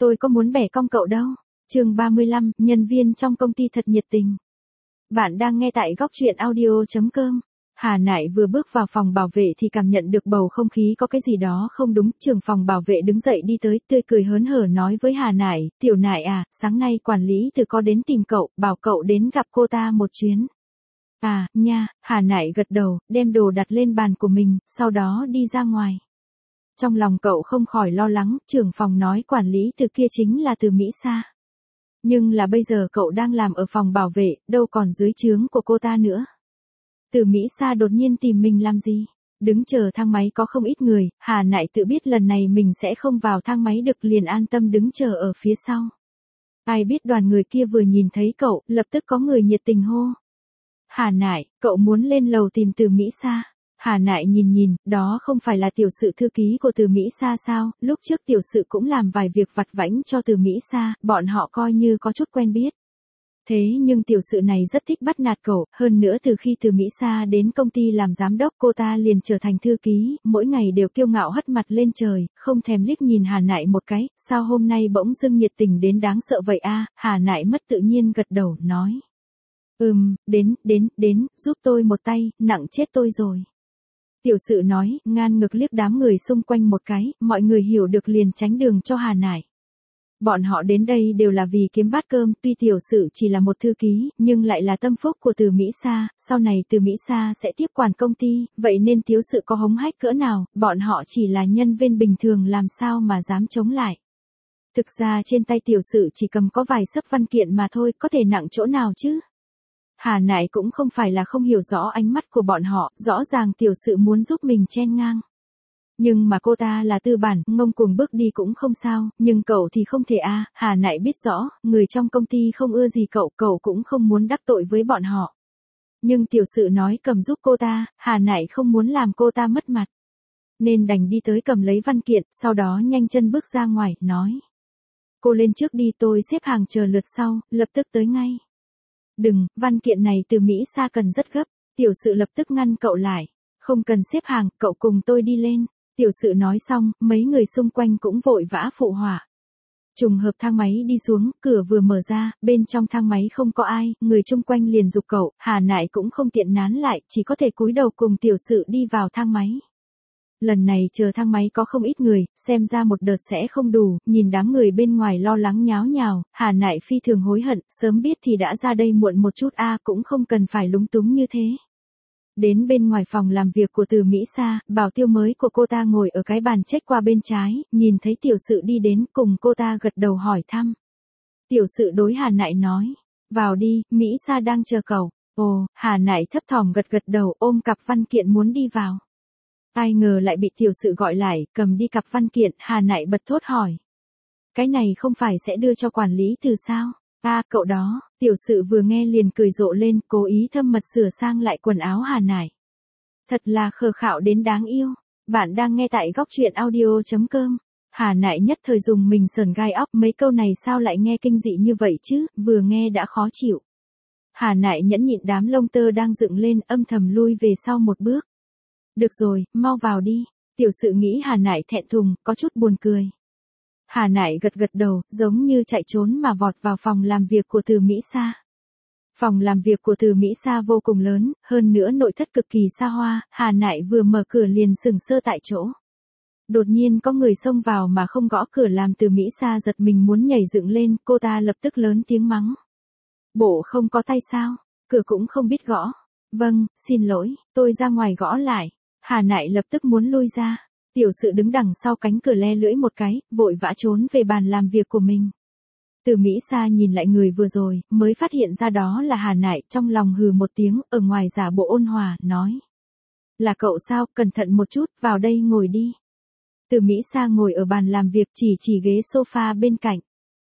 tôi có muốn bẻ cong cậu đâu. Chương 35, nhân viên trong công ty thật nhiệt tình. Bạn đang nghe tại góc truyện audio.com. Hà Nại vừa bước vào phòng bảo vệ thì cảm nhận được bầu không khí có cái gì đó không đúng. Trưởng phòng bảo vệ đứng dậy đi tới, tươi cười hớn hở nói với Hà Nại, tiểu Nại à, sáng nay quản lý từ có đến tìm cậu, bảo cậu đến gặp cô ta một chuyến. À, nha, Hà Nại gật đầu, đem đồ đặt lên bàn của mình, sau đó đi ra ngoài. Trong lòng cậu không khỏi lo lắng, trưởng phòng nói quản lý từ kia chính là từ Mỹ Sa. Nhưng là bây giờ cậu đang làm ở phòng bảo vệ, đâu còn dưới trướng của cô ta nữa. Từ Mỹ Sa đột nhiên tìm mình làm gì? Đứng chờ thang máy có không ít người, Hà Nại tự biết lần này mình sẽ không vào thang máy được liền an tâm đứng chờ ở phía sau. Ai biết đoàn người kia vừa nhìn thấy cậu, lập tức có người nhiệt tình hô. Hà Nại, cậu muốn lên lầu tìm từ Mỹ Sa. Hà Nại nhìn, đó không phải là tiểu sự thư ký của từ Mỹ Sa sao, lúc trước tiểu sự cũng làm vài việc vặt vãnh cho từ Mỹ Sa, bọn họ coi như có chút quen biết. Thế nhưng tiểu sự này rất thích bắt nạt cậu, hơn nữa từ khi từ Mỹ Sa đến công ty làm giám đốc cô ta liền trở thành thư ký, mỗi ngày đều kiêu ngạo hất mặt lên trời, không thèm liếc nhìn Hà Nại một cái, sao hôm nay bỗng dưng nhiệt tình đến đáng sợ vậy a? Hà Nại mất tự nhiên gật đầu, nói. Đến, giúp tôi một tay, nặng chết tôi rồi. Tiểu sự nói, ngang ngực liếc đám người xung quanh một cái, mọi người hiểu được liền tránh đường cho Hà Nại. Bọn họ đến đây đều là vì kiếm bát cơm, tuy tiểu sự chỉ là một thư ký, nhưng lại là tâm phúc của từ Mỹ Sa, sau này từ Mỹ Sa sẽ tiếp quản công ty, vậy nên tiểu sự có hống hách cỡ nào, bọn họ chỉ là nhân viên bình thường làm sao mà dám chống lại. Thực ra trên tay tiểu sự chỉ cầm có vài xấp văn kiện mà thôi, có thể nặng chỗ nào chứ? Hà Nại cũng không phải là không hiểu rõ ánh mắt của bọn họ, rõ ràng tiểu sự muốn giúp mình chen ngang. Nhưng mà cô ta là tư bản, ngông cuồng bước đi cũng không sao, nhưng cậu thì không thể a. Hà Nại biết rõ, người trong công ty không ưa gì cậu cũng không muốn đắc tội với bọn họ. Nhưng tiểu sự nói cầm giúp cô ta, Hà Nại không muốn làm cô ta mất mặt. Nên đành đi tới cầm lấy văn kiện, sau đó nhanh chân bước ra ngoài, nói. Cô lên trước đi, tôi xếp hàng chờ lượt sau, lập tức tới ngay. Đừng, văn kiện này từ Mỹ Sa cần rất gấp, tiểu sự lập tức ngăn cậu lại. Không cần xếp hàng, cậu cùng tôi đi lên. Tiểu sự nói xong, mấy người xung quanh cũng vội vã phụ họa. Trùng hợp thang máy đi xuống, cửa vừa mở ra, bên trong thang máy không có ai, người chung quanh liền giục cậu, Hà Nại cũng không tiện nán lại, chỉ có thể cúi đầu cùng tiểu sự đi vào thang máy. Lần này chờ thang máy có không ít người, xem ra một đợt sẽ không đủ, nhìn đám người bên ngoài lo lắng nháo nhào, Hà Nại phi thường hối hận, sớm biết thì đã ra đây muộn một chút cũng không cần phải lúng túng như thế. Đến bên ngoài phòng làm việc của từ Mỹ Sa, bảo tiêu mới của cô ta ngồi ở cái bàn check qua bên trái, nhìn thấy tiểu sự đi đến cùng cô ta gật đầu hỏi thăm. Tiểu sự đối Hà Nại nói, vào đi, Mỹ Sa đang chờ cậu. Ồ, Hà Nại thấp thỏm gật đầu ôm cặp văn kiện muốn đi vào. Ai ngờ lại bị tiểu sự gọi lại, cầm đi cặp văn kiện, Hà Nại bật thốt hỏi. Cái này không phải sẽ đưa cho quản lý từ sao? Cậu đó, tiểu sự vừa nghe liền cười rộ lên, cố ý thâm mật sửa sang lại quần áo Hà Nại. Thật là khờ khạo đến đáng yêu. Bạn đang nghe tại góc truyện audio.com. Hà Nại nhất thời dùng mình sờn gai óc, mấy câu này sao lại nghe kinh dị như vậy chứ, vừa nghe đã khó chịu. Hà Nại nhẫn nhịn đám lông tơ đang dựng lên, âm thầm lui về sau một bước. Được rồi, mau vào đi. Tiểu sự nghĩ Hà Nại thẹn thùng, có chút buồn cười. Hà Nại gật đầu, giống như chạy trốn mà vọt vào phòng làm việc của từ Mỹ Sa. Phòng làm việc của từ Mỹ Sa vô cùng lớn, hơn nữa nội thất cực kỳ xa hoa, Hà Nại vừa mở cửa liền sững sờ tại chỗ. Đột nhiên có người xông vào mà không gõ cửa làm từ Mỹ Sa giật mình muốn nhảy dựng lên, cô ta lập tức lớn tiếng mắng. Bộ không có tay sao, cửa cũng không biết gõ. Vâng, xin lỗi, tôi ra ngoài gõ lại. Hà Nại lập tức muốn lui ra. Tiểu sự đứng đằng sau cánh cửa le lưỡi một cái, vội vã trốn về bàn làm việc của mình. Từ Mỹ Sa nhìn lại người vừa rồi, mới phát hiện ra đó là Hà Nại, trong lòng hừ một tiếng, ở ngoài giả bộ ôn hòa, nói. Là cậu sao, cẩn thận một chút, vào đây ngồi đi. Từ Mỹ Sa ngồi ở bàn làm việc chỉ ghế sofa bên cạnh.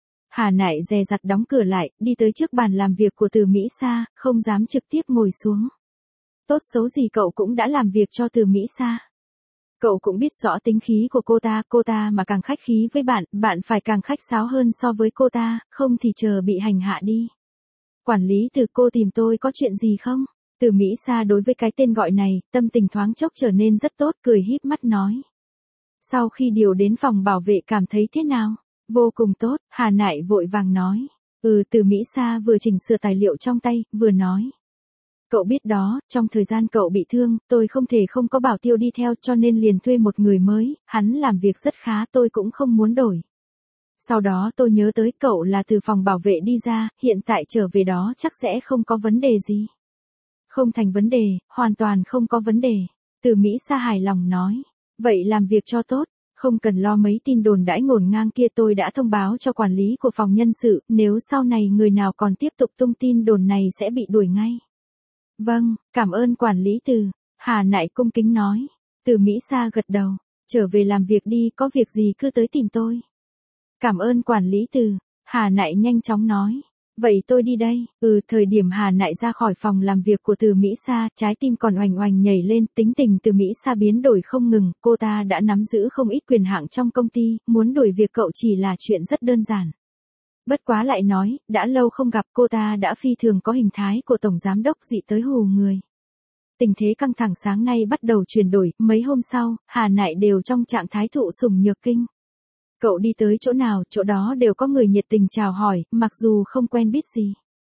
Hà Nại dè dặt đóng cửa lại, đi tới trước bàn làm việc của từ Mỹ Sa, không dám trực tiếp ngồi xuống. Tốt xấu gì cậu cũng đã làm việc cho từ Mỹ Sa. Cậu cũng biết rõ tính khí của cô ta mà càng khách khí với bạn, bạn phải càng khách sáo hơn so với cô ta, không thì chờ bị hành hạ đi. Quản lý từ cô tìm tôi có chuyện gì không? Từ Mỹ Sa đối với cái tên gọi này, tâm tình thoáng chốc trở nên rất tốt, cười híp mắt nói. Sau khi điều đến phòng bảo vệ cảm thấy thế nào? Vô cùng tốt, Hà Nại vội vàng nói. Từ Mỹ Sa vừa chỉnh sửa tài liệu trong tay, vừa nói. Cậu biết đó, trong thời gian cậu bị thương, tôi không thể không có Bảo Tiêu đi theo cho nên liền thuê một người mới, hắn làm việc rất khá tôi cũng không muốn đổi. Sau đó tôi nhớ tới cậu là từ phòng bảo vệ đi ra, hiện tại trở về đó chắc sẽ không có vấn đề gì. Không thành vấn đề, hoàn toàn không có vấn đề. Từ Mỹ Sa hài lòng nói. Vậy làm việc cho tốt, không cần lo mấy tin đồn đãi ngổn ngang kia, tôi đã thông báo cho quản lý của phòng nhân sự, nếu sau này người nào còn tiếp tục tung tin đồn này sẽ bị đuổi ngay. Vâng, cảm ơn quản lý Từ, Hà Nại cung kính nói. Từ Mỹ Sa gật đầu, trở về làm việc đi, có việc gì cứ tới tìm tôi. Cảm ơn quản lý Từ, Hà Nại nhanh chóng nói. Vậy tôi đi đây. Thời điểm Hà Nại ra khỏi phòng làm việc của Từ Mỹ Sa, trái tim còn oành oành nhảy lên, tính tình Từ Mỹ Sa biến đổi không ngừng, cô ta đã nắm giữ không ít quyền hạn trong công ty, muốn đuổi việc cậu chỉ là chuyện rất đơn giản. Bất quá lại nói, đã lâu không gặp, cô ta đã phi thường có hình thái của tổng giám đốc dị tới hù người. Tình thế căng thẳng sáng nay bắt đầu chuyển đổi, mấy hôm sau, Hà Nại đều trong trạng thái thụ sủng nhược kinh. Cậu đi tới chỗ nào, chỗ đó đều có người nhiệt tình chào hỏi, mặc dù không quen biết gì.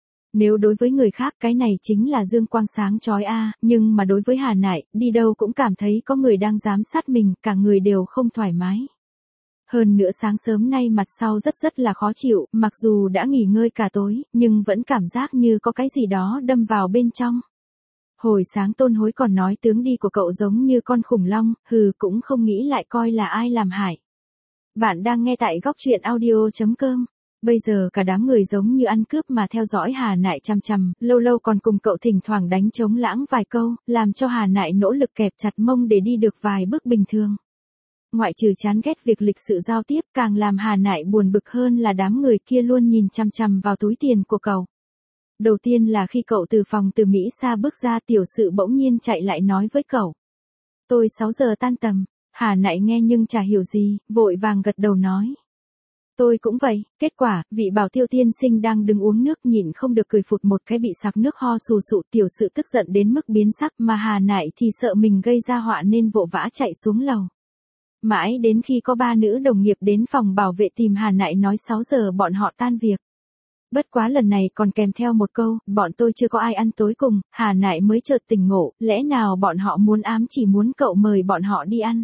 Nếu đối với người khác cái này chính là dương quang sáng chói nhưng mà đối với Hà Nại, đi đâu cũng cảm thấy có người đang giám sát mình, cả người đều không thoải mái. Hơn nữa sáng sớm nay mặt sau rất là khó chịu, mặc dù đã nghỉ ngơi cả tối, nhưng vẫn cảm giác như có cái gì đó đâm vào bên trong. Hồi sáng Tôn Hối còn nói tướng đi của cậu giống như con khủng long, cũng không nghĩ lại coi là ai làm hại. Bạn đang nghe tại góc truyện audio.com. Bây giờ cả đám người giống như ăn cướp mà theo dõi Hà Nại chằm chằm, lâu lâu còn cùng cậu thỉnh thoảng đánh trống lãng vài câu, làm cho Hà Nại nỗ lực kẹp chặt mông để đi được vài bước bình thường. Ngoại trừ chán ghét việc lịch sự giao tiếp, càng làm Hà Nại buồn bực hơn là đám người kia luôn nhìn chằm chằm vào túi tiền của cậu. Đầu tiên là khi cậu từ phòng Từ Mỹ Sa bước ra, tiểu sự bỗng nhiên chạy lại nói với cậu. Tôi 6 giờ tan tầm. Hà Nại nghe nhưng chả hiểu gì, vội vàng gật đầu nói. Tôi cũng vậy, kết quả, vị Bảo Tiêu tiên sinh đang đứng uống nước nhịn không được cười phụt một cái bị sặc nước ho sù sụ, tiểu sự tức giận đến mức biến sắc, mà Hà Nại thì sợ mình gây ra họa nên vội vã chạy xuống lầu. Mãi đến khi có 3 nữ đồng nghiệp đến phòng bảo vệ tìm Hà Nại nói 6 giờ bọn họ tan việc. Bất quá lần này còn kèm theo một câu, bọn tôi chưa có ai ăn tối cùng, Hà Nại mới chợt tỉnh ngộ, lẽ nào bọn họ muốn ám chỉ muốn cậu mời bọn họ đi ăn.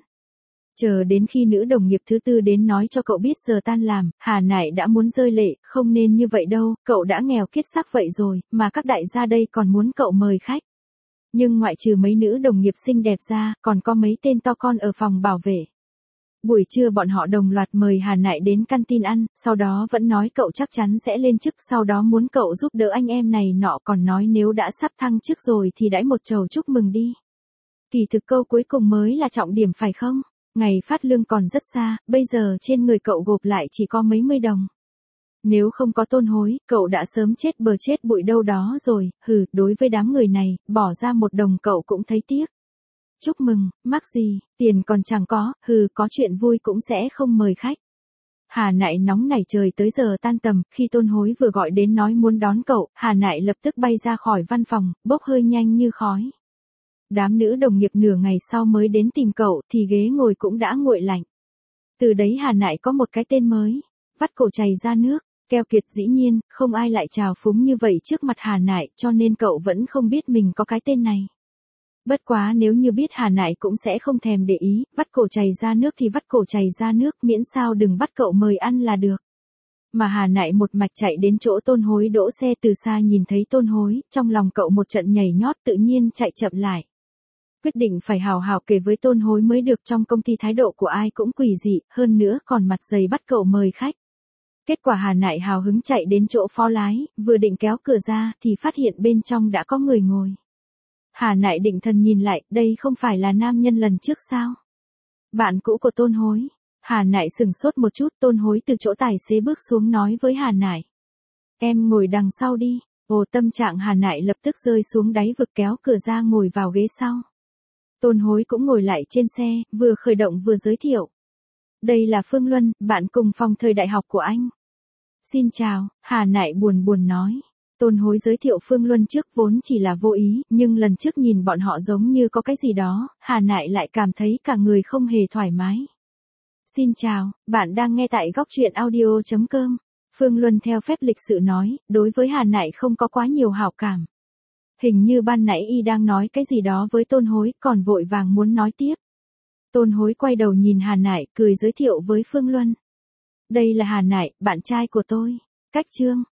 Chờ đến khi nữ đồng nghiệp thứ tư đến nói cho cậu biết giờ tan làm, Hà Nại đã muốn rơi lệ, không nên như vậy đâu, cậu đã nghèo kiết xác vậy rồi, mà các đại gia đây còn muốn cậu mời khách. Nhưng ngoại trừ mấy nữ đồng nghiệp xinh đẹp ra, còn có mấy tên to con ở phòng bảo vệ. Buổi trưa bọn họ đồng loạt mời Hà Nại đến canteen ăn, sau đó vẫn nói cậu chắc chắn sẽ lên chức, sau đó muốn cậu giúp đỡ anh em này nọ, còn nói nếu đã sắp thăng chức rồi thì đãi một chầu chúc mừng đi. Kỳ thực câu cuối cùng mới là trọng điểm phải không? Ngày phát lương còn rất xa, bây giờ trên người cậu gộp lại chỉ có mấy mươi đồng. Nếu không có Tôn Hối, cậu đã sớm chết bờ chết bụi đâu đó rồi, đối với đám người này, bỏ ra 1 đồng cậu cũng thấy tiếc. Chúc mừng, mắc gì, tiền còn chẳng có, có chuyện vui cũng sẽ không mời khách. Hà Nại nóng nảy trời tới giờ tan tầm, khi Tôn Hối vừa gọi đến nói muốn đón cậu, Hà Nại lập tức bay ra khỏi văn phòng, bốc hơi nhanh như khói. Đám nữ đồng nghiệp nửa ngày sau mới đến tìm cậu thì ghế ngồi cũng đã nguội lạnh. Từ đấy Hà Nại có một cái tên mới, vắt cổ chày ra nước, keo kiệt. Dĩ nhiên, không ai lại trào phúng như vậy trước mặt Hà Nại cho nên cậu vẫn không biết mình có cái tên này. Bất quá nếu như biết Hà Nại cũng sẽ không thèm để ý, vắt cổ chày ra nước thì vắt cổ chày ra nước, miễn sao đừng bắt cậu mời ăn là được. Mà Hà Nại một mạch chạy đến chỗ Tôn Hối đỗ xe, từ xa nhìn thấy Tôn Hối, trong lòng cậu một trận nhảy nhót, tự nhiên chạy chậm lại. Quyết định phải hào hào kể với Tôn Hối mới được, trong công ty thái độ của ai cũng quỷ dị, hơn nữa còn mặt dày bắt cậu mời khách. Kết quả Hà Nại hào hứng chạy đến chỗ phó lái, vừa định kéo cửa ra thì phát hiện bên trong đã có người ngồi. Hà Nại định thần nhìn lại, đây không phải là nam nhân lần trước sao? Bạn cũ của Tôn Hối. Hà Nại sừng sốt một chút, Tôn Hối từ chỗ tài xế bước xuống nói với Hà Nại. Em ngồi đằng sau đi. Tâm trạng Hà Nại lập tức rơi xuống đáy vực, kéo cửa ra ngồi vào ghế sau. Tôn Hối cũng ngồi lại trên xe, vừa khởi động vừa giới thiệu. Đây là Phương Luân, bạn cùng phòng thời đại học của anh. Xin chào, Hà Nại buồn nói. Tôn Hối giới thiệu Phương Luân trước vốn chỉ là vô ý, nhưng lần trước nhìn bọn họ giống như có cái gì đó, Hà Nại lại cảm thấy cả người không hề thoải mái. Xin chào, bạn đang nghe tại góc truyện audio.com. Phương Luân theo phép lịch sự nói, đối với Hà Nại không có quá nhiều hảo cảm. Hình như ban nãy y đang nói cái gì đó với Tôn Hối, còn vội vàng muốn nói tiếp. Tôn Hối quay đầu nhìn Hà Nại, cười giới thiệu với Phương Luân. Đây là Hà Nại, bạn trai của tôi. Cách Trương.